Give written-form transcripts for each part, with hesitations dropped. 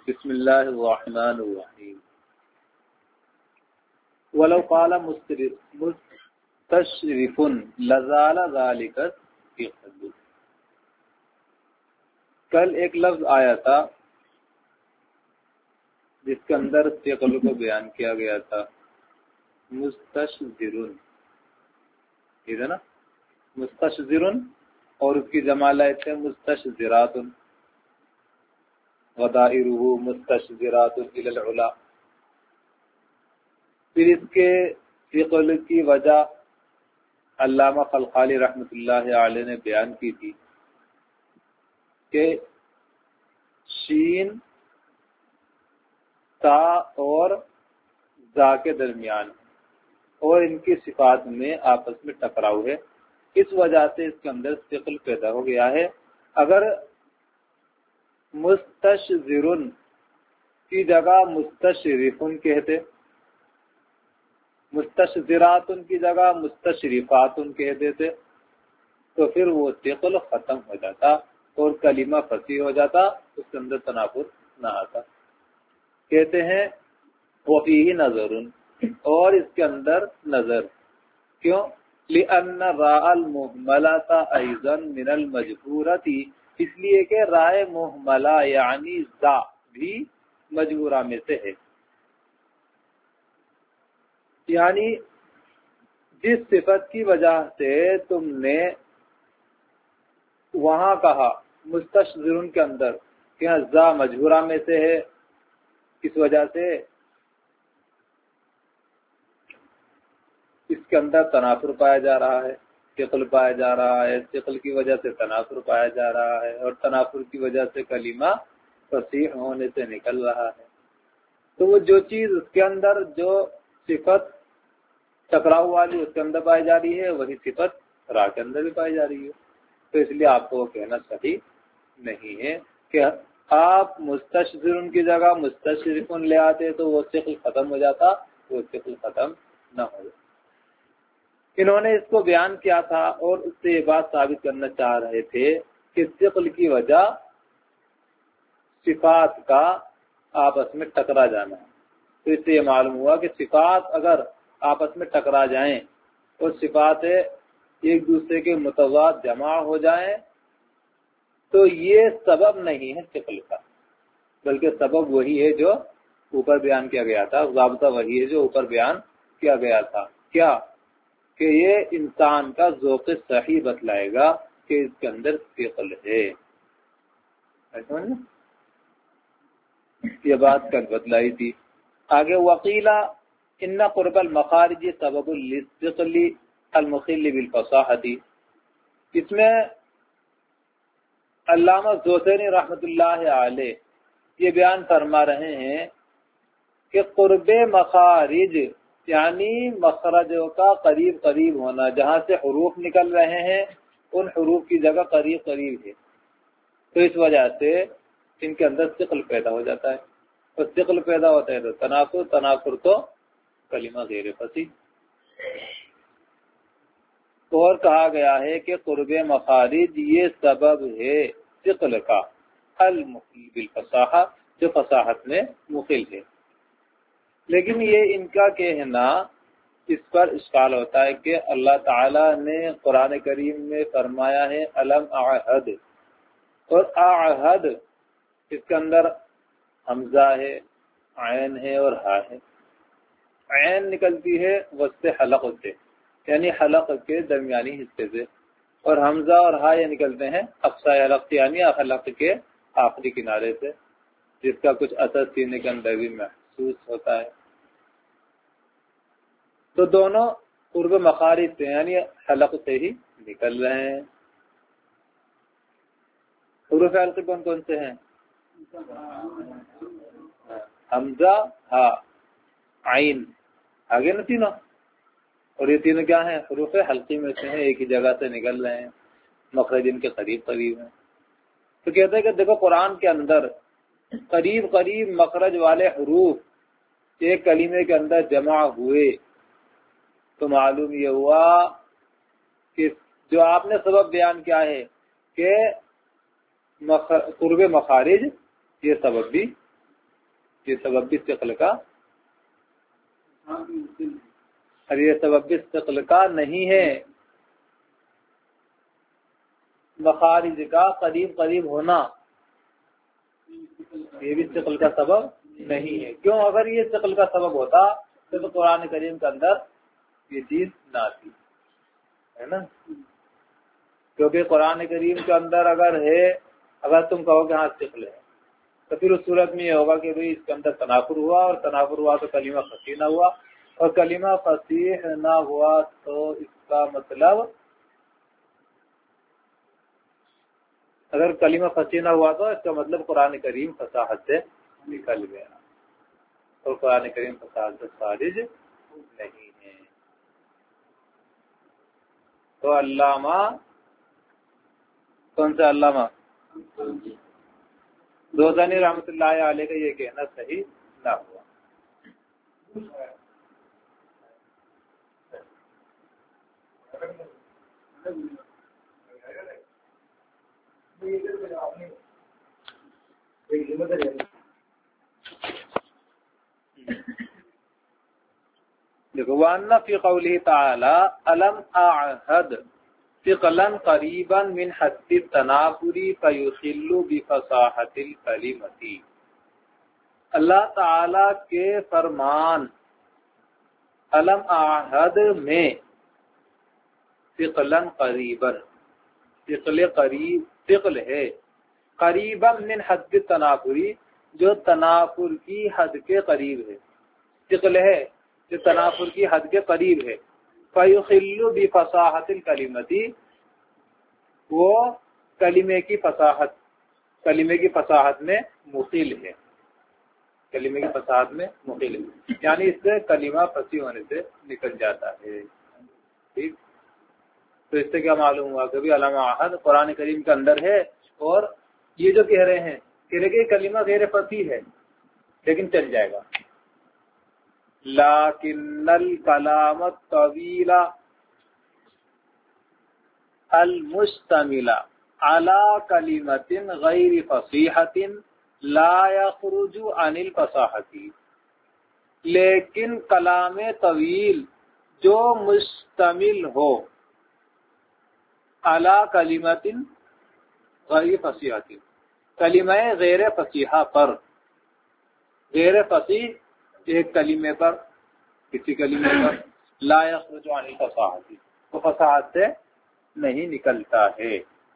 بسم اللہ الرحمن الرحیم. ولو قال مستشرف لزال ذلك في حد. کل ایک لفظ آیا تھا جس کے اندر ثقل کو بیان کیا گیا تھا، مستشذرن، ٹھیک ہے نا، مستشذرن، اور اس کی جمع لائے تھے مستشذرات، ودائرہ مستشذرات الی العلا. پھر اس کے ثقل کی وجہ علامہ خلخالی رحمۃ اللہ علیہ نے بیان کی تھی کہ شین تا اور زا کے درمیان اور ان کی صفات میں آپس میں ٹکراؤ ہے، اس وجہ سے اس کے اندر ثقل پیدا ہو گیا ہے. اگر مستشذرن کی جگہ مستشرفن کہتے، مستشذراتن کی جگہ مستشرفاتن کہہ دیتے تو پھر وہ ثقل ختم ہو جاتا اور کلمہ فصیح ہو جاتا، اس کے اندر تنافر نہ آتا. کہتے ہیں وفیہ نظر، اور اس کے اندر نظر کیوں؟ لأن راء المہملۃ ایضا من المجبورۃ، اس لیے کہ رائے محملہ یعنی زا بھی مجبورہ میں سے ہے. یعنی جس صفت کی وجہ سے تم نے وہاں کہا مستشذرن کے اندر کہ زا مجبورہ میں سے ہے، اس وجہ سے اس کے اندر تنافر پایا جا رہا ہے، ثقل پایا جا رہا ہے، ثقل کی وجہ سے تنافر پایا جا رہا ہے، اور تنافر کی وجہ سے کلمہ فصیح ہونے سے نکل رہا ہے. تو وہ جو چیز اس کے اندر جو صفت ٹکراؤ والی اس کے اندر پائی جا رہی ہے، وہی صفت را کے اندر بھی پائی جا رہی ہے. تو اس لیے آپ کو وہ کہنا صحیح نہیں ہے کہ آپ مستشذرن کی جگہ مستشرفن لے آتے تو وہ ثقل ختم ہو جاتا، وہ ثقل ختم نہ ہو جاتا. انہوں نے اس کو بیان کیا تھا اور اس سے یہ بات ثابت کرنا چاہ رہے تھے کہ ثقل کی وجہ صفات کا آپس میں ٹکرا جانا ہے. تو اس سے یہ معلوم ہوا کہ صفات اگر آپس میں ٹکرا جائیں اور صفات ایک دوسرے کے متضاد جمع ہو جائیں تو یہ سبب نہیں ہے ثقل کا، بلکہ سبب وہی ہے جو اوپر بیان کیا گیا تھا، ضابطہ وہی ہے جو اوپر بیان کیا گیا تھا. کیا کہ یہ انسان کا ذوق صحیح بتلائے گا کہ اس کے اندر ثقل ہے. یہ بات کل بتلائی تھی. آگے وقیلا ان قرب المخارج سبب للثقل المخل بالفصاحت. اس میں علامہ زوسینی رحمۃ اللہ علیہ یہ بیان فرما رہے ہیں کہ قرب مخارج یعنی مخرجوں کا قریب قریب ہونا، جہاں سے حروف نکل رہے ہیں ان حروف کی جگہ قریب قریب ہے، تو اس وجہ سے ان کے اندر ثقل پیدا ہو جاتا ہے. اور ثقل پیدا ہوتا ہے تو تنافر تو کلمہ غیر فصیح. اور کہا گیا ہے کہ قرب مخارج یہ سبب ہے ثقل کا، المخل بالفصاحہ، جو فصاحت میں مخل ہے. لیکن یہ ان کا کہنا اس پر اشکال ہوتا ہے کہ اللہ تعالی نے قرآن کریم میں فرمایا ہے الم اعہد، اور اعہد اس کے اندر حمزہ ہے، عین ہے اور ہا ہے. عین نکلتی ہے وسط حلق سے، یعنی حلق کے درمیانی حصے سے، اور حمزہ اور ہا یہ نکلتے ہیں اقصی حلق یعنی حلق کے آخری کنارے سے، جس کا کچھ اثر سینے کے اندر بھی محسوس ہوتا ہے. تو دونوں قرب مخارج سے یعنی حلق سے ہی نکل رہے ہیں. حروف حلق کون کون سے ہیں؟ حمزہ، ہا، عین، آگے نا تینوں، اور یہ تینوں کیا ہیں؟ حروف حلقی میں سے ہیں، ایک ہی جگہ سے نکل رہے ہیں، مخرج ان کے قریب قریب ہیں. تو کہتے ہیں کہ دیکھو قرآن کے اندر قریب قریب مخرج والے حروف ایک کلمے کے اندر جمع ہوئے تو معلوم یہ ہوا کہ جو آپ نے سبب بیان کیا ہے کہ قرب مخارج، یہ سبب بھی یہ سبب بھی ثقل کا، اور یہ سبب بھی ثقل کا نہیں ہے، مخارج کا قریب قریب ہونا یہ بھی ثقل کا سبب نہیں ہے۔ کیوں؟ اگر یہ ثقل کا سبب ہوتا تو قرآن کریم کے اندر یہ چیز نہ آتی، ہے نا؟ کیونکہ قرآن کریم کے اندر اگر ہے، اگر تم کہو کہ ہاں ثقل ہے، تو پھر اس صورت میں یہ ہوگا کہ بھئی اس کے اندر تنافر ہوا، اور تنافر ہوا تو کلمہ فصیح نہ ہوا، اور کلمہ فصیح نہ ہوا تو اس کا مطلب، اگر کلمہ فصیح نہ ہوا تو اس کا مطلب قرآن کریم فصاحت سے نکل گیا، اور قرآن کریم فصاحت سے خارج نہیں ہے۔ تو علامہ، کون سا علامہ؟ دوزانی رحمۃ اللہ علیہ کا یہ کہنا صحیح نہ ہوا۔ دیکھو، وَأَنَّ فِي قَوْلِهِ تَعَالَى أَلَمْ أَعْهَدْ ثِقْلًا قَرِيبًا مِنْ حَدِّ التَّنَافُرِ فَيُخِلُّ بِفَصَاحَةِ الْكَلِمَةِ، اللہ تعالی کے فرمان الم اعہد میں ثقلاً قریباً، ثقل قریب، ثقل ہے قریباً من حد تنافری، جو تنافر کی حد کے قریب ہے، ثقل ہے جو تنافر کی حد کے قریب ہے، فیخل بفصاحت الکلمتی، وہ کلمے کی فصاحت میں مخل ہے، کلمے کی فصاحت میں مخل ہے، یعنی اس سے کلمہ فصیح ہونے سے نکل جاتا ہے۔ ٹھیک، تو اس سے کیا معلوم ہوا کہ بھی علامہ احد قرآن کریم کے اندر ہے، اور یہ جو کہہ رہے ہیں کہ کلمہ غیر فصیح ہے لیکن چل جائے گا، لیکن الکلام الطویل المشتمل على کلمۃ غیر فصیحۃ لا یخرج عن الفصاحۃ، لیکن کلام طویل جو مشتمل ہو علی کلمۃ غیر فصیحۃ، کلمہ غیر فصیحہ پر، غیر فصیح ایک کلمے پر، کسی کلمے پر، لا یخرج عن الفصاحۃ، تو فصاحت سے نہیں نکلتا ہے۔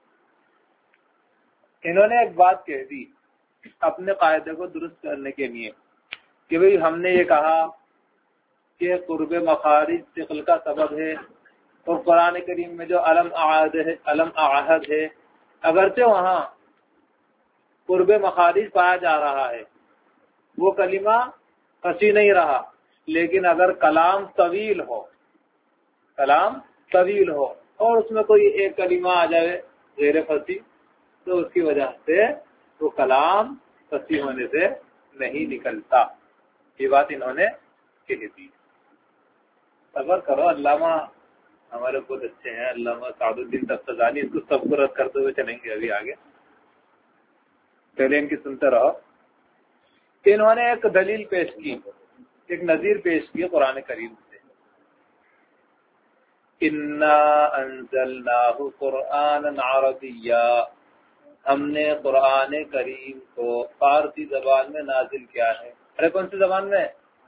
انہوں نے ایک بات کہہ دی اپنے قاعدے کو درست کرنے کے لیے کہ بھئی ہم نے یہ کہا کہ قرب مخارج ثقل کا سبب ہے، اور قرآن کریم میں جو علم اعہد ہے اگرچہ وہاں قرب مخارج پایا جا رہا ہے، وہ کلمہ فصیح نہیں رہا، لیکن اگر کلام طویل ہو، کلام طویل ہو اور اس میں کوئی ایک کلمہ آ جائے غیر فصیح، تو اس کی وجہ سے وہ کلام فصیح ہونے سے نہیں نکلتا۔ یہ بات انہوں نے کہہ دی۔ صبر کرو، علامہ ہمارے بہت اچھے ہیں، علامہ سعد الدین تفتزانی، اس کو سب کو رد کرتے ہوئے چلیں گے ابھی آگے، پہلے ان کی سنتے رہو۔ انہوں نے ایک دلیل پیش کی، ایک نظیر پیش کی قرآن کریم سے، انا انزلناہ قرآنا عربیا، ہم نے قرآن کریم کو فارسی زبان میں نازل کیا ہے۔ ارے کون سی زبان میں؟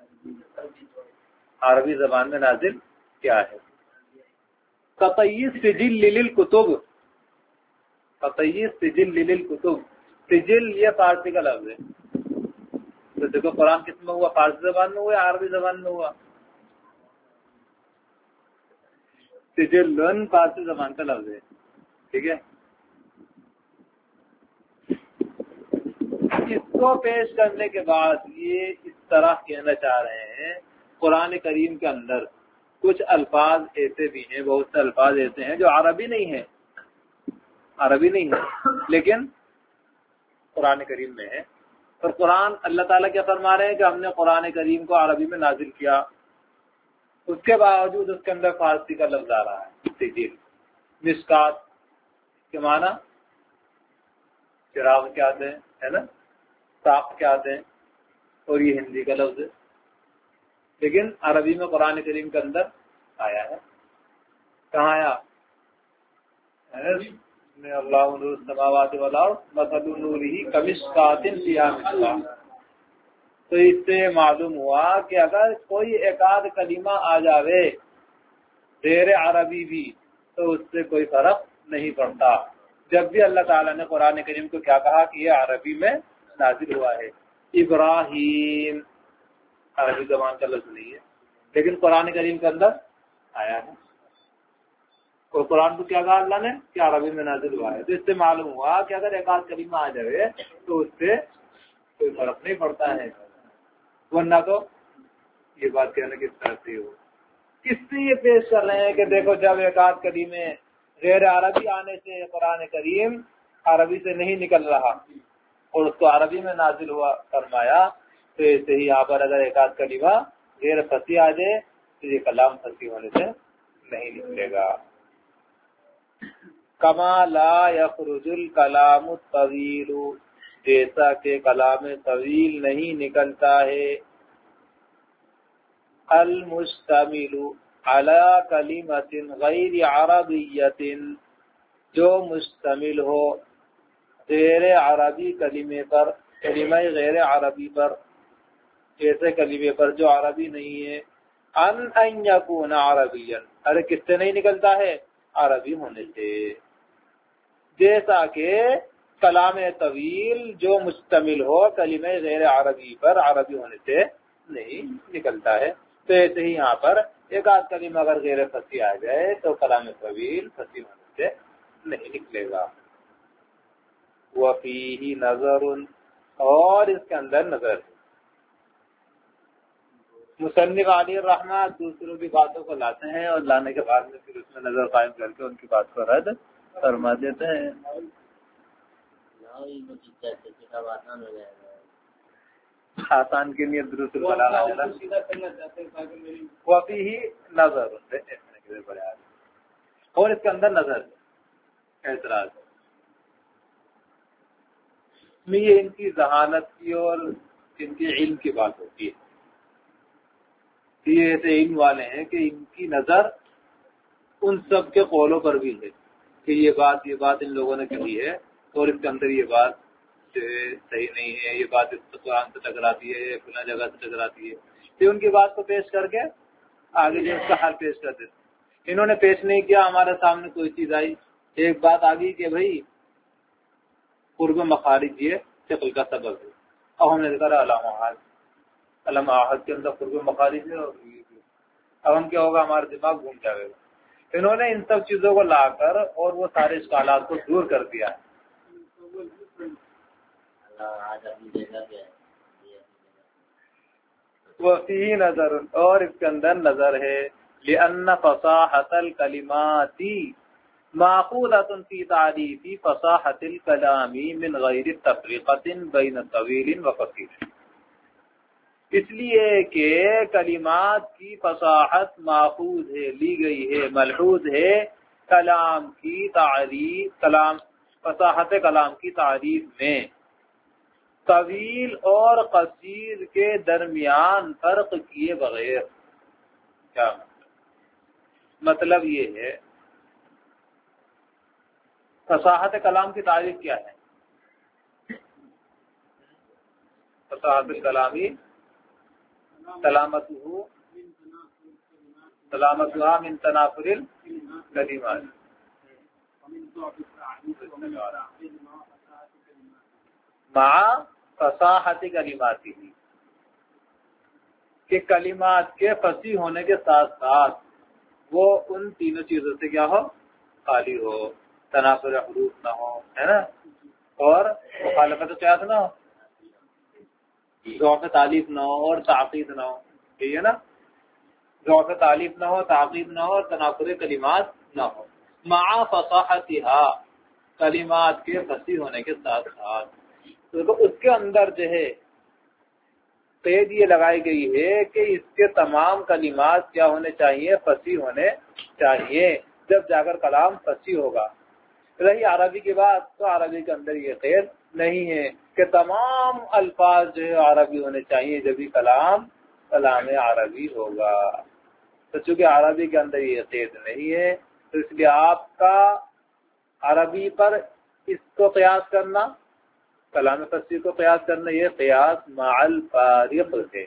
عربی زبان میں نازل کیا ہے۔ قطعی سجل للکتب، قطعی سجل للکتب، سجل یہ فارسی کا لفظ ہے، تو دیکھو قرآن کس میں ہوا، فارسی زبان میں ہوا یا عربی زبان میں ہوا؟ سجل فارسی زبان کا لفظ ہے، ٹھیک ہے۔ اس کو پیش کرنے کے بعد یہ اس طرح کہنا چاہ رہے ہیں قرآن کریم کے اندر کچھ الفاظ ایسے بھی ہیں، بہت سے الفاظ ایسے ہیں جو عربی نہیں ہیں، عربی نہیں ہے لیکن قرآن کریم میں ہے، اور قرآن اللہ تعالیٰ کیا فرما رہے ہیں کہ ہم نے قرآن کریم کو عربی میں نازل کیا، اس کے باوجود اس کے اندر فارسی کا لفظ آ رہا ہے۔ سجل، مشکات کے معنی چراغ کیا آتے ہیں، ہے نا، ساخت کیا آتے ہیں، اور یہ ہندی کا لفظ ہے، لیکن عربی میں قرآن کریم کے اندر آیا ہے. کہاں آیا؟ اللہ نور السماوات والارض مثل نورہ کمشکاۃ فیہا مصباح. تو اس سے معلوم ہوا کہ اگر کوئی ایک آدھ کلمہ آ جاوے غیر عربی بھی تو اس سے کوئی فرق نہیں پڑتا. جب بھی اللہ تعالیٰ نے قرآن کریم کو کیا کہا کہ یہ عربی میں نازل ہوا ہے. ابراہیم عربی زبان کا لفظ نہیں ہے، لیکن قرآن کریم کے اندر آیا ہے. اور قرآن کو کیا کہا اللہ نے کہ عربی میں نازل ہوا ہے. تو اس سے معلوم ہوا کہ اگر ایک آدھ کلمہ آ جائے تو اس سے کوئی فرق نہیں پڑتا ہے، ورنہ تو یہ بات کہنا کس طرح سے ہو. کس سے یہ پیش کر رہے ہیں کہ دیکھو جب ایک آدھ کلمے غیر عربی آنے سے قرآن کریم عربی سے نہیں نکل رہا اور اس کو عربی میں نازل ہوا فرمایا، تو ایسے ہی یہاں پر اگر ایک آدھ کلمہ غیر فصیح آ جائے تو یہ کلام فصیح ہونے سے نہیں نکلے گا. کما لا یخرج الکلام الطویل، جیسا کہ کلام طویل نہیں نکلتا ہے. المشتمل علی کلمۃ غیر عربیۃ، جو مشتمل ہو غیر عربی کلمے پر، کلمہ غیر عربی پر، ایسے کلمے پر جو عربی نہیں ہے. ان یکون عربیا، ارے کس سے نہیں نکلتا ہے؟ عربی ہونے سے. جیسا کہ کلام طویل جو مشتمل ہو کلمہ غیر عربی پر، عربی ہونے سے نہیں نکلتا ہے. تو ایسے ہی یہاں پر ایک آدھ کلمہ اگر غیر فصیح آ جائے تو کلام طویل فصیح ہونے سے نہیں نکلے گا. وفیہ نظر، اور اس کے اندر نظر ہے. مصنف علی الرحمہ دوسروں کی باتوں کو لاتے ہیں اور لانے کے بعد میں پھر اس میں نظر قائم کر کے ان کی بات کو رد فرما دیتے ہیں. آسان کے لیے درست وفیہ نظر، اور اس کے اندر نظر اعتراض میں یہ ان کی ذہانت کی اور ان کے علم کی بات ہوتی ہے. یہ ایسے علم والے ہیں کہ ان کی نظر ان سب کے قولوں پر بھی ہے کہ یہ بات ان لوگوں نے کہی ہے اور اس کے اندر یہ بات صحیح نہیں ہے، یہ بات اس قرآن سے ٹکراتی ہے، فلاں جگہ سے ٹکراتی ہے. تو ان کی بات کو پیش کر کے آگے جو اس کا حل پیش کر دیتے. انہوں نے پیش نہیں کیا، ہمارے سامنے کوئی چیز آئی، ایک بات آ گئی کہ بھائی قرب مخارج یہ شکل کا سبب ہے. اب ہم نے دیکھا علم آحد کے اندر قرب مخارج ہے، اور اب ہم کیا ہوگا، ہمارا دماغ گھوم جائے گا. انہوں نے ان سب چیزوں کو لا کر اور وہ سارے اشکالات کو دور کر دیا ہے. وفیہ نظر، اور اس کے اندر نظر ہے. لأن فصاحت الکلمات ماخوذة فی تعریف فصاحت الکلام من غیر تفریقۃ بین طویل و قصیر. اس لیے کہ کلمات کی فصاحت ماخوذ ہے، لی گئی ہے، ملحوظ ہے کلام کی تعریف، فصاحت کلام کی تعریف میں طویل اور قصیر کے درمیان فرق کیے بغیر. کیا مطلب؟ یہ ہے فصاحت کلام کی تعریف کیا ہے؟ فصاحت الکلامی سلامتها من تنافر الکلمات مع فصاحت کلماتی، کہ کلمات کے فصیح ہونے کے ساتھ ساتھ وہ ان تینوں چیزوں سے کیا ہو، خالی ہو، تنافر حروف نہ ہو، ہے نا، اور مخالفت قیاس نہ ہو، ضعف تالیف نہ ہو اور تعقید نہ ہو. ٹھیک ہے نا، ضعف تالیف نہ ہو، تعقید نہ ہو اور تنافر کلمات نہ ہو. مع فصاحتها، کلمات کے فصیح ہونے کے ساتھ ساتھ. تو اس کے اندر جو ہے قید یہ لگائی گئی ہے کہ اس کے تمام کلمات کیا ہونے چاہیے، فصیح ہونے چاہیے، جب جا کر کلام فصیح ہوگا. رہی عربی کی بات تو عربی کے اندر یہ قید نہیں ہے کہ تمام الفاظ جو ہے عربی ہونے چاہیے جبھی کلام عربی ہوگا. تو چونکہ عربی کے اندر یہ قید نہیں ہے تو اس لیے آپ کا عربی پر اس کو قیاس کرنا، کلام فصیح کو قیاس کرنا، یہ قیاس مع الفارق ہے،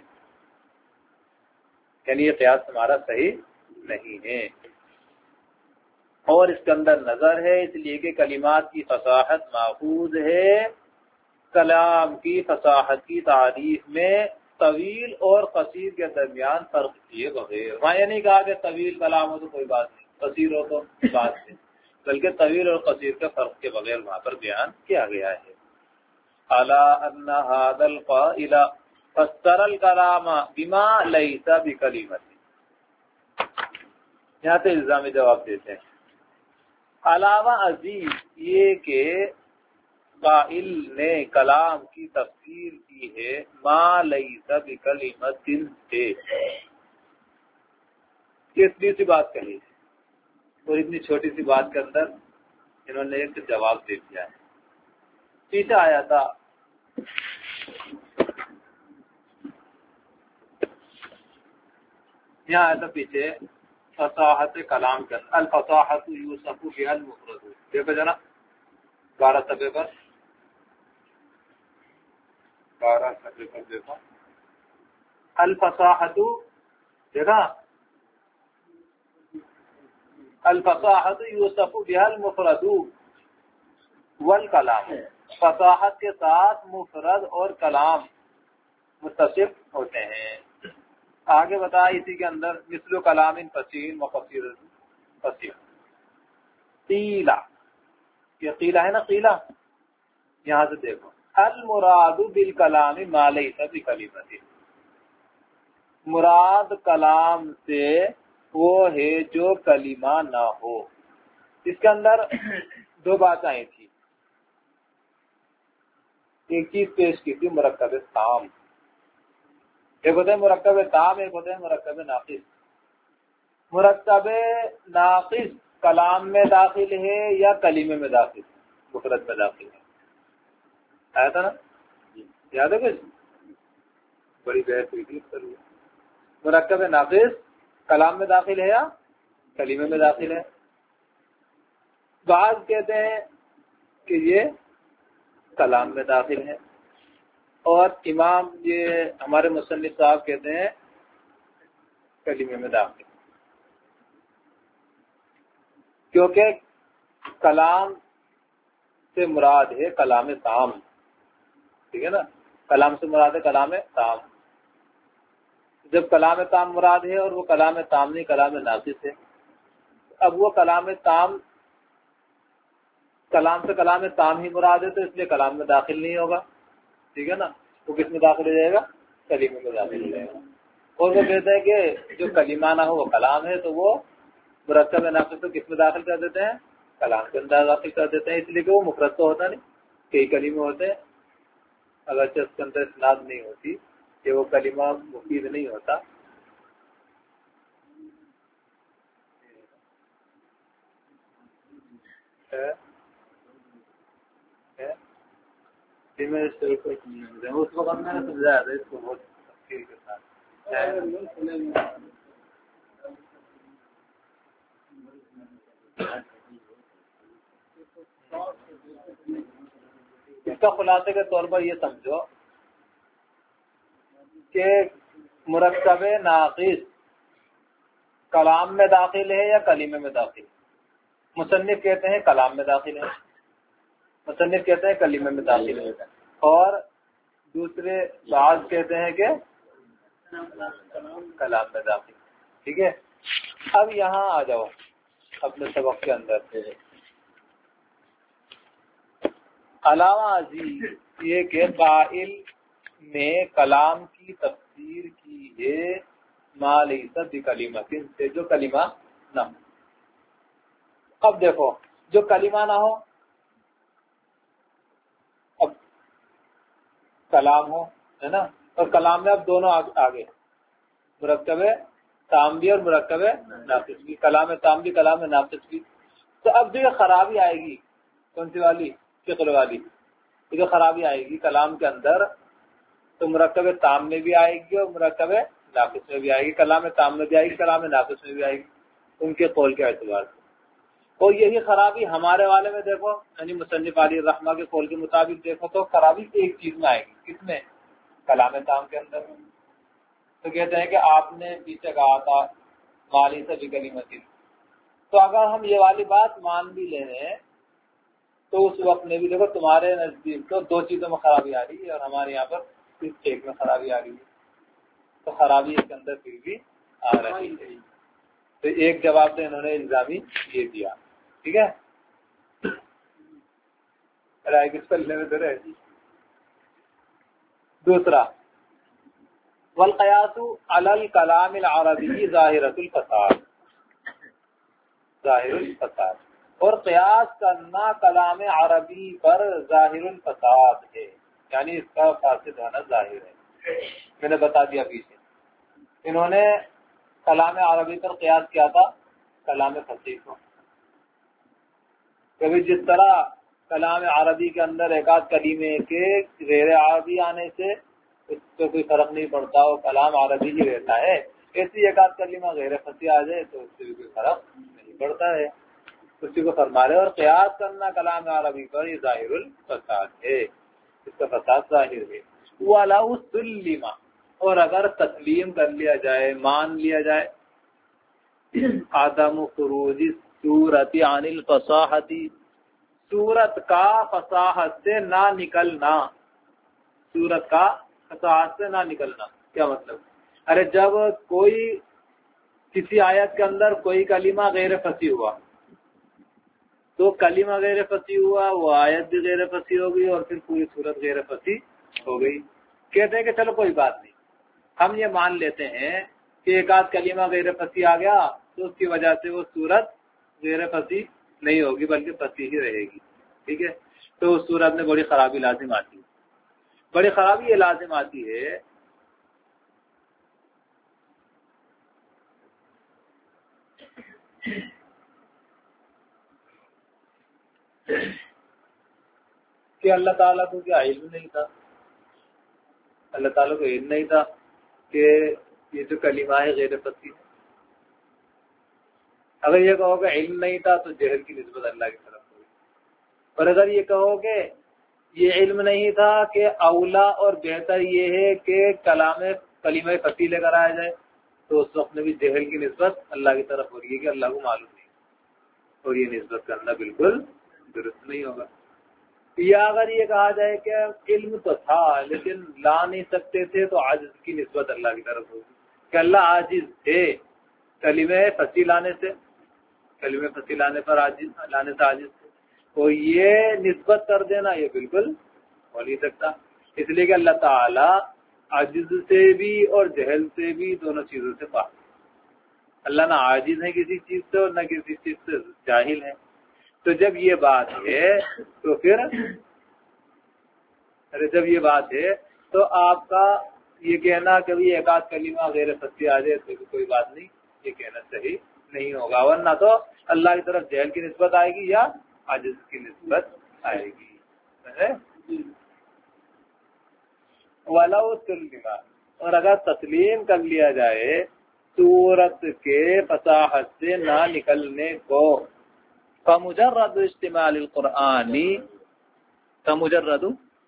یعنی یہ قیاس ہمارا صحیح نہیں ہے. اور اس کے اندر نظر ہے اس لیے کہ کلمات کی فصاحت ماخوذ ہے کلام کی فصاحت کی تعریف میں طویل اور قصیر کے درمیان فرق کیے بغیر. وہاں یہ نہیں کہا کہ طویل کلام ہو تو کوئی بات نہیں، قصیر ہو تو بات نہیں، بلکہ طویل اور قصیر کے فرق کے بغیر وہاں پر بیان کیا گیا ہے. الا ان هذا القائل فسر الكلام بما ليس بكلمه. یہاں سے الزامی جواب دیتے ہیں. علاوہ ازیں یہ کہ قائل نے کلام کی تفسیر کی ہے ما لیس بکلمۃ سے، اتنی سی بات کہی اور اتنی چھوٹی سی بات کے اندر انہوں نے ایک جواب دے دیا ہے. پیچھے آیا تھا یہاں آیا تھا پیچھے فصاحت کلام کے اندر الفصاحت یوصف بها المفرد. دیکھو جناب 12 صفحے پر دیکھو الفصاحت، دیکھا الفصاحت یوصف بها المفرد والکلام، فصاحت کے ساتھ مفرد اور کلام متصف ہوتے ہیں. آگے بتا اسی کے اندر مثل کلام فصیح وقصیر فصیح. قیلا، یہ قیلا ہے نا، قیلا یہاں سے دیکھو المراد بالکلام ما لیس بکلمۃ، مراد کلام سے وہ ہے جو کلمہ نہ ہو. اس کے اندر دو باتیں آئی تھی، ایک چیز پیش کی تھی مرکب تام، ایک ہوتا ہے مرکب تام، ایک ہوتا ہے مرکب ناقص. مرکب ناقص کلام میں داخل ہے یا کلمے میں داخل ہے؟ مفرد میں داخل ہے. آیا تھا نا، یاد ہے کچھ؟ بڑی بحث ہوئی تھی. مرکب ناقص کلام میں داخل ہے یا کلمے میں داخل ہے؟ بعض کہتے ہیں کہ یہ کلام میں داخل ہے، اور امام یہ ہمارے مصنف صاحب کہتے ہیں کلمے میں داخل، کیونکہ کلام سے مراد ہے کلام تام. ٹھیک ہے نا، کلام سے مراد ہے کلام تام. جب کلام تام مراد ہے اور وہ کلام تام نہیں کلام ناقص ہے، اب وہ کلام تام کلام سے کلام تام ہی مراد ہے تو اس لیے کلام میں داخل نہیں ہوگا. ٹھیک ہے نا، وہ کس میں داخل ہو جائے گا؟ کلمے میں داخل ہو جائے گا. اور وہ کہتے ہیں کہ جو کلمہ نہ ہو وہ کلام ہے، تو وہ مرکب ناقص کو کس میں داخل کر دیتے ہیں؟ کلام کے اندر داخل کر دیتے ہیں. اس لیے کہ وہ مفرد تو ہوتا نہیں، کئی کلمے ہوتے ہیں اگرچہ اس کے اندر اسناد نہیں ہوتی کہ وہ کلمہ مفید نہیں ہوتا. اس وقت میں نے سمجھایا تھا اس کو بہت تفصیل کے ساتھ. اس کا خلاصے کے طور پر یہ سمجھو کہ مرکب ناقص کلام میں داخل ہے یا کلمے میں داخل ہے؟ مصنف کہتے ہیں کلام میں داخل ہے، مصنف کہتے ہیں کلمے میں داخل ہے، اور دوسرے بعض کہتے ہیں کہ کلام میں داخل. ٹھیک ہے، اب یہاں آ جاؤ اپنے سبق کے اندر. علاوہ ازیں یہ کہ قائل نے کلام کی تفسیر کی ہے ما لیس بکلمۃ سے، جو کلمہ نہ ہو. اب دیکھو جو کلمہ نہ ہو، اب کلام ہو ہے نا، اور کلام میں اب دونوں آگے مرکب تام بھی اور مرکب ناقص بھی، کلام تام بھی کلام ناقص بھی. تو اب جو یہ خرابی آئے گی کون سی والی؟ فقر والی. تو جو خرابی آئے گی کلام کے اندر تو مرکب تام میں بھی آئے گی اور مرکب ناقص میں بھی آئے گی، کلام تام میں بھی آئے گی، کلام ناقص میں بھی آئے گی ان کے قول کے اعتبار سے۔ اور یہی خرابی ہمارے والے میں دیکھو، یعنی مصنف علی الرحمہ کے قول کے مطابق دیکھو تو خرابی ایک چیز میں آئے گی، کس میں؟ کلام تام کے اندر۔ تو کہتے ہیں کہ آپ نے پیچھے کہا تھا مالی سے بھی کلمت، تو اگر ہم یہ والی بات مان بھی لے رہے ہیں تو اس وقت میں بھی دیکھو تمہارے نزدیک تو دو چیزوں میں خرابی آ رہی ہے اور ہمارے یہاں پر صرف ایک میں خرابی آ رہی ہے، تو خرابی اس کے اندر پھر بھی آ رہی ہے۔ تو ایک جواب تو انہوں نے الزامی یہ دیا، ٹھیک ہے، رائے کس پلے میں تو رہے۔ دوسرا والقیاس علی الکلام العربی ظاہرۃ الفساد، ظاہر الفساد، اور قیاس کرنا کلام عربی پر ظاہر الفساد ہے، یعنی اس کا فاسد ہونا ظاہر ہے۔ میں نے بتا دیا پیچھے، انہوں نے کلام عربی پر قیاس کیا تھا کلام فصیح کو، کبھی جس طرح کلام عربی کے اندر ایک آدھ کلمے کے غیر عربی آنے سے اس پہ کوئی فرق نہیں پڑتا، وہ کلام عربی ہی رہتا ہے، ایسی ایک آدھ کلمہ غیر فصیح آ جائے تو اس سے بھی کوئی فرق نہیں پڑتا ہے، اسی کو فرما رہے۔ اور قیاس کرنا کلام عربی پر یہ ظاہر الفساد ہے، اس کا فساد ظاہر ہے۔ وَلَوْ سُلِّمَ، اور اگر تسلیم کر لیا جائے، مان لیا جائے، عدم خروج صورت عن الفصاحت، صورت کا فصاحت سے نہ نکلنا، صورت کا فصاحت سے نہ نکلنا کیا مطلب؟ ارے جب کوئی کسی آیت کے اندر کوئی کلمہ غیر فصیح ہوا تو کلمہ غیر فصیح ہوا، وہ آیت بھی غیر فصیح ہو گئی اور پھر پوری صورت غیر فصیح ہو گئی۔ کہتے ہیں کہ چلو کوئی بات نہیں، ہم یہ مان لیتے ہیں کہ ایک آدھ کلمہ غیر فصیح آ گیا تو اس کی وجہ سے وہ صورت غیر فصیح نہیں ہوگی بلکہ فصیح ہی رہے گی، ٹھیک ہے، تو اس صورت میں بڑی خرابی لازم آتی ہے۔ بڑی خرابی یہ لازم آتی ہے کہ اللہ تعالیٰ کو کیا علم نہیں تھا، اللہ تعالیٰ کو علم نہیں تھا کہ یہ جو کلمہ ہے غیر فصیح ہے۔ اگر یہ کہو کہ علم نہیں تھا تو جہل کی نسبت اللہ کی طرف ہوگی، اور اگر یہ کہو کہ یہ علم نہیں تھا کہ اولا اور بہتر یہ ہے کہ کلمہ فصیح لے کر آیا جائے تو اس وقت میں بھی جہل کی نسبت اللہ کی طرف ہو رہی ہے کہ اللہ کو معلوم نہیں، اور یہ نسبت کرنا بالکل درست نہیں ہوگا۔ یا اگر یہ کہا جائے کہ علم تو تھا لیکن لا نہیں سکتے تھے تو عاجز کی نسبت اللہ کی طرف ہوگی کہ اللہ عاجز تھے کلمہ فصیح لانے سے، کلمہ فصیح لانے سے عاجز تھے، تو یہ نسبت کر دینا یہ بالکل ہو نہیں سکتا، اس لیے کہ اللہ تعالی عاجز سے بھی اور جہل سے بھی دونوں چیزوں سے پاک، اللہ نہ عاجز ہے کسی چیز سے اور نہ کسی چیز سے جاہل ہے۔ تو جب یہ بات ہے تو پھر تو آپ کا یہ کہنا کہ ایک آدھ کلمہ غیر فصیح آ جائے تو کوئی بات نہیں، یہ کہنا صحیح نہیں ہوگا، ورنہ تو اللہ کی طرف جہل کی نسبت آئے گی یا عاجز کی نسبت آئے گی۔ وَلَوْ سُلِّمَ، اور اگر تسلیم کر لیا جائے صورت کے فصاحت سے نہ نکلنے کو، فمجرد استعمال القرآن فمجرد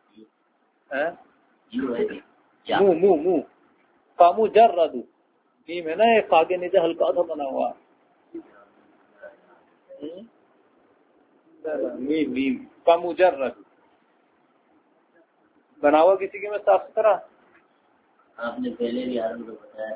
فمجرد میم ہے نا، ایک آگے نیچے ہلکا سا بنا ہوا میم فمجرد بنا ہوا کسی کے میں صاف ستھرا، آپ نے پہلے بھی عالم کو بتایا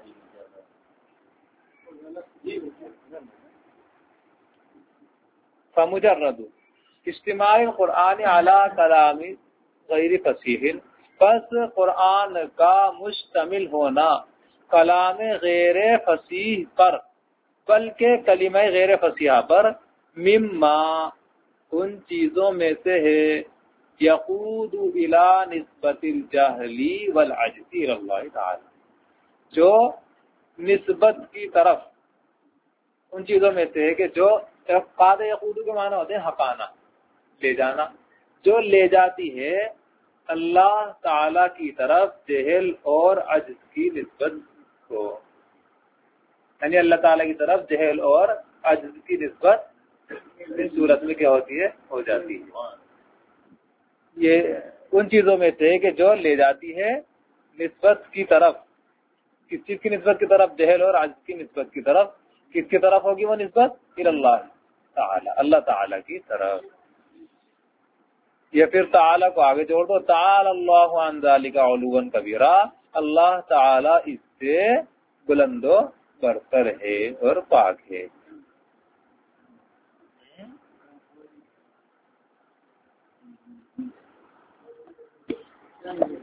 فمجرد استعمال قرآن علی کلام غیر فصیح، پس قرآن کا مشتمل ہونا کلام غیر فصیح پر بلکہ کلمہ غیر فصیحہ پر، مما ان چیزوں میں سے ہے یقود الی نسبت الجہل والعجز اللہ تعالی، جو نسبت کی طرف ان چیزوں میں سے ہے کہ جو قاد یقود کے معنی ہوتے ہیں حقانا، لے جانا، جو لے جاتی ہے اللہ تعالی کی طرف جہل اور عجز کی نسبت کو، یعنی اللہ تعالی کی طرف جہل اور عجز کی نسبت اس صورت میں کیا ہوتی ہے؟ ہو جاتی ہے۔ یہ ان چیزوں میں سے کہ جو لے جاتی ہے نسبت کی طرف، کس چیز کی نسبت کی طرف؟ جہل اور عجز کی نسبت کی طرف۔ کس کی طرف ہوگی وہ نسبت؟ اللہ تعالی، اللہ تعالی کی طرف۔ یا پھر تعالی کو آگے جوڑ دو، تعالی اللہ عن ذالک علوا کبیرا، اللہ تعالی اس سے بلند و برتر ہے اور پاک ہے۔